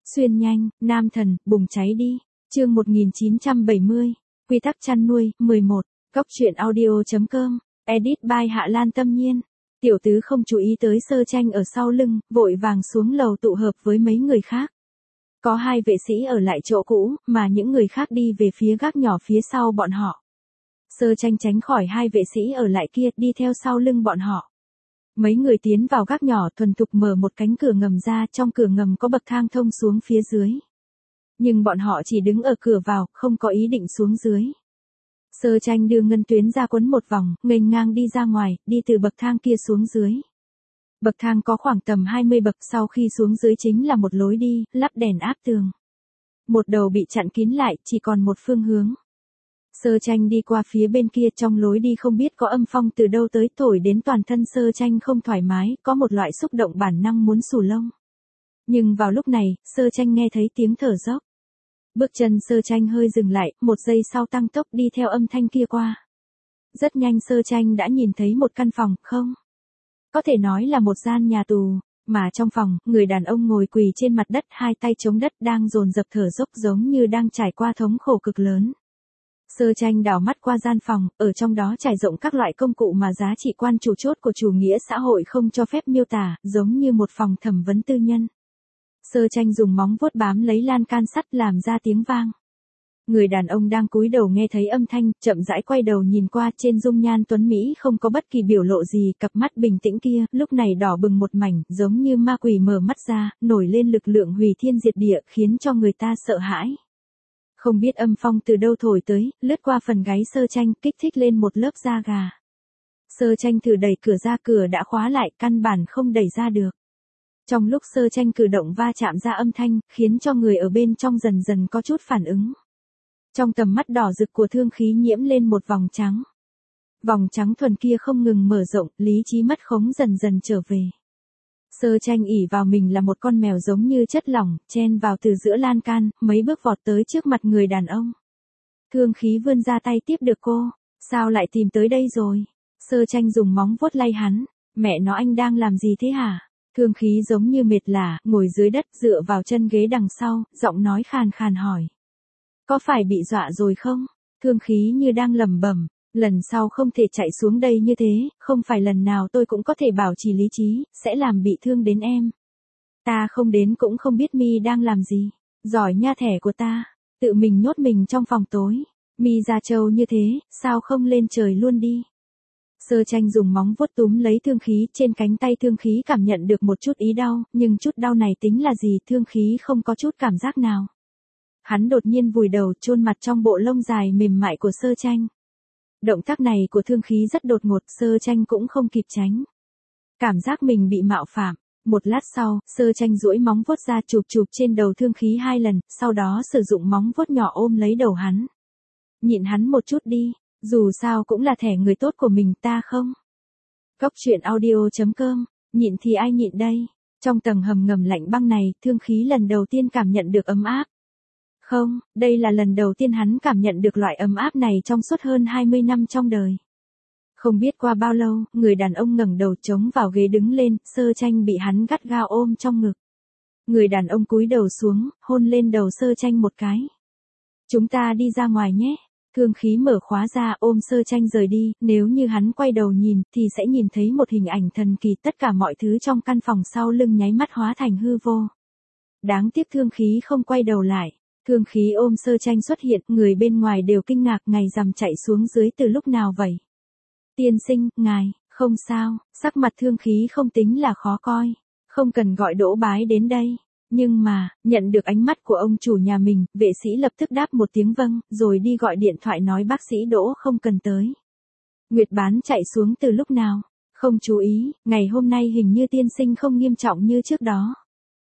Xuyên nhanh, nam thần, bùng cháy đi. Chương 1970. Quy tắc chăn nuôi, 11. Góc truyện audio.com. Edit by Hạ Lan Tâm Nhiên. Tiểu tứ không chú ý tới Sơ Tranh ở sau lưng, vội vàng xuống lầu tụ hợp với mấy người khác. Có hai vệ sĩ ở lại chỗ cũ, mà những người khác đi về phía gác nhỏ phía sau bọn họ. Sơ Tranh tránh khỏi hai vệ sĩ ở lại kia, đi theo sau lưng bọn họ. Mấy người tiến vào gác nhỏ thuần thục mở một cánh cửa ngầm ra, trong cửa ngầm có bậc thang thông xuống phía dưới. Nhưng bọn họ chỉ đứng ở cửa vào, không có ý định xuống dưới. Sơ Tranh đưa ngân tuyến ra quấn một vòng, nghênh ngang đi ra ngoài, đi từ bậc thang kia xuống dưới. Bậc thang có khoảng tầm 20 bậc, sau khi xuống dưới chính là một lối đi, lắp đèn áp tường. Một đầu bị chặn kín lại, chỉ còn một phương hướng. Sơ Tranh đi qua phía bên kia, trong lối đi không biết có âm phong từ đâu tới, thổi đến toàn thân Sơ Tranh không thoải mái, có một loại xúc động bản năng muốn xù lông. Nhưng vào lúc này, Sơ Tranh nghe thấy tiếng thở dốc. Bước chân Sơ Tranh hơi dừng lại, một giây sau tăng tốc đi theo âm thanh kia qua. Rất nhanh Sơ Tranh đã nhìn thấy một căn phòng, không? Có thể nói là một gian nhà tù, mà trong phòng, người đàn ông ngồi quỳ trên mặt đất, hai tay chống đất đang dồn dập thở dốc giống như đang trải qua thống khổ cực lớn. Sơ Tranh đảo mắt qua gian phòng, ở trong đó trải rộng các loại công cụ mà giá trị quan chủ chốt của chủ nghĩa xã hội không cho phép miêu tả, giống như một phòng thẩm vấn tư nhân. Sơ Tranh dùng móng vuốt bám lấy lan can sắt làm ra tiếng vang. Người đàn ông đang cúi đầu nghe thấy âm thanh, chậm rãi quay đầu nhìn qua, trên dung nhan tuấn Mỹ không có bất kỳ biểu lộ gì, cặp mắt bình tĩnh kia, lúc này đỏ bừng một mảnh, giống như ma quỷ mở mắt ra, nổi lên lực lượng hủy thiên diệt địa, khiến cho người ta sợ hãi. Không biết âm phong từ đâu thổi tới, lướt qua phần gáy Sơ Tranh, kích thích lên một lớp da gà. Sơ Tranh thử đẩy cửa ra, cửa đã khóa lại, căn bản không đẩy ra được. Trong lúc Sơ Tranh cử động va chạm ra âm thanh, khiến cho người ở bên trong dần dần có chút phản ứng. Trong tầm mắt đỏ rực của Thương Khí nhiễm lên một vòng trắng. Vòng trắng thuần kia không ngừng mở rộng, lý trí mất khống dần dần trở về. Sơ Tranh ỷ vào mình là một con mèo giống như chất lỏng, chen vào từ giữa lan can, mấy bước vọt tới trước mặt người đàn ông. Thương Khí vươn ra tay tiếp được cô. Sao lại tìm tới đây rồi? Sơ Tranh dùng móng vuốt lay hắn. Mẹ nó, anh đang làm gì thế hả? Thương Khí giống như mệt lả, ngồi dưới đất dựa vào chân ghế đằng sau, giọng nói khàn khàn hỏi. Có phải bị dọa rồi không? Thương Khí như đang lẩm bẩm, lần sau không thể chạy xuống đây như thế, không phải lần nào tôi cũng có thể bảo trì lý trí, sẽ làm bị thương đến em. Ta không đến cũng không biết mi đang làm gì. Giỏi nha thẻ của ta, tự mình nhốt mình trong phòng tối. Mi ra trâu như thế, sao không lên trời luôn đi? Sơ Tranh dùng móng vuốt túm lấy Thương Khí, trên cánh tay Thương Khí cảm nhận được một chút ý đau, nhưng chút đau này tính là gì, Thương Khí không có chút cảm giác nào. Hắn đột nhiên vùi đầu chôn mặt trong bộ lông dài mềm mại của Sơ Tranh. Động tác này của Thương Khí rất đột ngột, Sơ Tranh cũng không kịp tránh. Cảm giác mình bị mạo phạm. Một lát sau, Sơ Tranh duỗi móng vuốt ra chụp chụp trên đầu Thương Khí 2 lần, sau đó sử dụng móng vuốt nhỏ ôm lấy đầu hắn. Nhịn hắn một chút đi, dù sao cũng là thẻ người tốt của mình, ta không? Góc truyện audio.com, nhịn thì ai nhịn đây? Trong tầng hầm ngầm lạnh băng này, Thương Khí lần đầu tiên cảm nhận được ấm áp. Không, đây là lần đầu tiên hắn cảm nhận được loại ấm áp này trong suốt hơn 20 năm trong đời. Không biết qua bao lâu, người đàn ông ngẩng đầu chống vào ghế đứng lên, Sơ Tranh bị hắn gắt gao ôm trong ngực. Người đàn ông cúi đầu xuống, hôn lên đầu Sơ Tranh một cái. Chúng ta đi ra ngoài nhé. Thương Khí mở khóa ra, ôm Sơ Tranh rời đi, nếu như hắn quay đầu nhìn, thì sẽ nhìn thấy một hình ảnh thần kỳ, tất cả mọi thứ trong căn phòng sau lưng nháy mắt hóa thành hư vô. Đáng tiếc Thương Khí không quay đầu lại. Thương Khí ôm Sơ Tranh xuất hiện, người bên ngoài đều kinh ngạc, ngày rằm chạy xuống dưới từ lúc nào vậy? Tiên sinh, ngài, không sao, sắc mặt Thương Khí không tính là khó coi, không cần gọi Đỗ Bái đến đây. Nhưng mà, nhận được ánh mắt của ông chủ nhà mình, vệ sĩ lập tức đáp một tiếng vâng, rồi đi gọi điện thoại nói bác sĩ Đỗ không cần tới. Nguyệt Bán chạy xuống từ lúc nào? Không chú ý, ngày hôm nay hình như tiên sinh không nghiêm trọng như trước đó.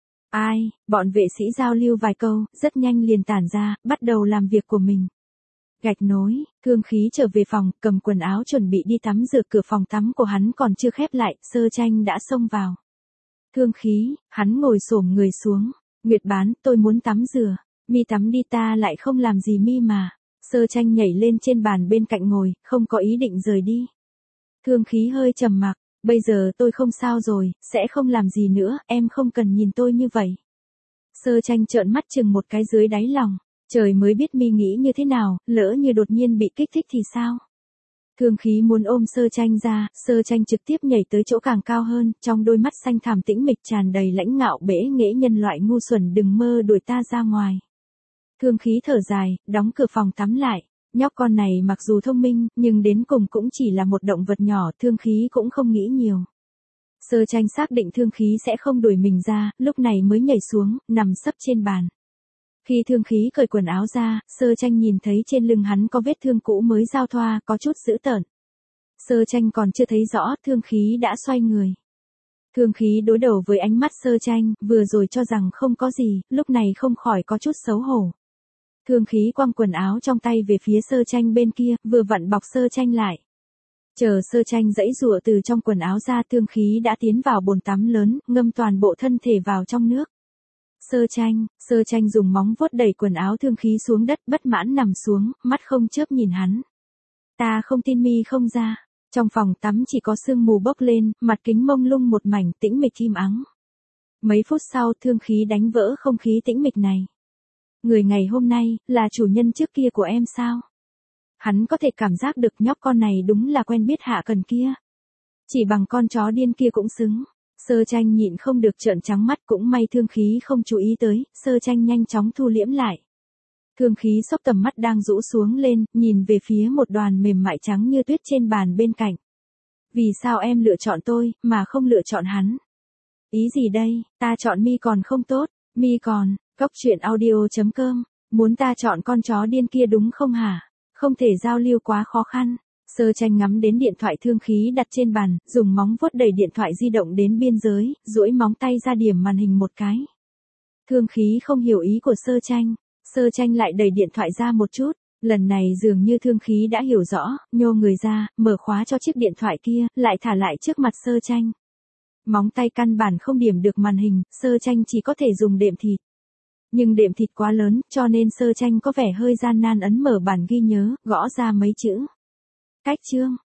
Ai, bọn vệ sĩ giao lưu vài câu, rất nhanh liền tản ra, bắt đầu làm việc của mình. Gạch nối, Thương Khí trở về phòng, cầm quần áo chuẩn bị đi tắm rửa, cửa phòng tắm của hắn còn chưa khép lại, Sơ Tranh đã xông vào. Thương Khí, hắn ngồi xổm người xuống. Nguyệt Bán, tôi muốn tắm rửa. Mi tắm đi, ta lại không làm gì mi mà. Sơ Tranh nhảy lên trên bàn bên cạnh ngồi, không có ý định rời đi. Thương Khí hơi trầm mặc. Bây giờ tôi không sao rồi, sẽ không làm gì nữa, em không cần nhìn tôi như vậy. Sơ tranh trợn mắt chừng một cái dưới đáy lòng. Trời mới biết mi nghĩ như thế nào, lỡ như đột nhiên bị kích thích thì sao? Thương khí muốn ôm sơ tranh ra, sơ tranh trực tiếp nhảy tới chỗ càng cao hơn, trong đôi mắt xanh thẳm tĩnh mịch tràn đầy lãnh ngạo bẽ nghễ nhân loại ngu xuẩn đừng mơ đuổi ta ra ngoài. Thương khí thở dài, đóng cửa phòng tắm lại. Nhóc con này mặc dù thông minh, nhưng đến cùng cũng chỉ là một động vật nhỏ, thương khí cũng không nghĩ nhiều. Sơ tranh xác định thương khí sẽ không đuổi mình ra, lúc này mới nhảy xuống, nằm sấp trên bàn. Khi thương khí cởi quần áo ra, sơ tranh nhìn thấy trên lưng hắn có vết thương cũ mới giao thoa, có chút dữ tợn. Sơ tranh còn chưa thấy rõ, thương khí đã xoay người. Thương khí đối đầu với ánh mắt sơ tranh, vừa rồi cho rằng không có gì, lúc này không khỏi có chút xấu hổ. Thương khí quăng quần áo trong tay về phía sơ tranh bên kia, vừa vặn bọc sơ tranh lại. Chờ sơ tranh giãy giụa từ trong quần áo ra, thương khí đã tiến vào bồn tắm lớn, ngâm toàn bộ thân thể vào trong nước. Sơ tranh dùng móng vuốt đẩy quần áo thương khí xuống đất, bất mãn nằm xuống, mắt không chớp nhìn hắn. Ta không tin mi không ra. Trong phòng tắm chỉ có sương mù bốc lên, mặt kính mông lung một mảnh tĩnh mịch im ắng. Mấy phút sau, thương khí đánh vỡ không khí tĩnh mịch này. Người ngày hôm nay, là chủ nhân trước kia của em sao? Hắn có thể cảm giác được nhóc con này đúng là quen biết Hạ Cần kia. Chỉ bằng con chó điên kia cũng xứng. Sơ tranh nhịn không được trợn trắng mắt, cũng may thương khí không chú ý tới, sơ tranh nhanh chóng thu liễm lại. Thương khí xốc tầm mắt đang rũ xuống lên, nhìn về phía một đoàn mềm mại trắng như tuyết trên bàn bên cạnh. Vì sao em lựa chọn tôi, mà không lựa chọn hắn? Ý gì đây, ta chọn mi còn không tốt, mi còn, coctruyện.audio.com, muốn ta chọn con chó điên kia đúng không hả? Không thể giao lưu quá khó khăn. Sơ tranh ngắm đến điện thoại thương khí đặt trên bàn, dùng móng vuốt đẩy điện thoại di động đến biên giới, duỗi móng tay ra điểm màn hình một cái. Thương khí không hiểu ý của sơ tranh lại đẩy điện thoại ra một chút, lần này dường như thương khí đã hiểu rõ, nhô người ra, mở khóa cho chiếc điện thoại kia, lại thả lại trước mặt sơ tranh. Móng tay căn bản không điểm được màn hình, sơ tranh chỉ có thể dùng đệm thịt. Nhưng đệm thịt quá lớn, cho nên sơ tranh có vẻ hơi gian nan ấn mở bản ghi nhớ, gõ ra mấy chữ. Cách chương,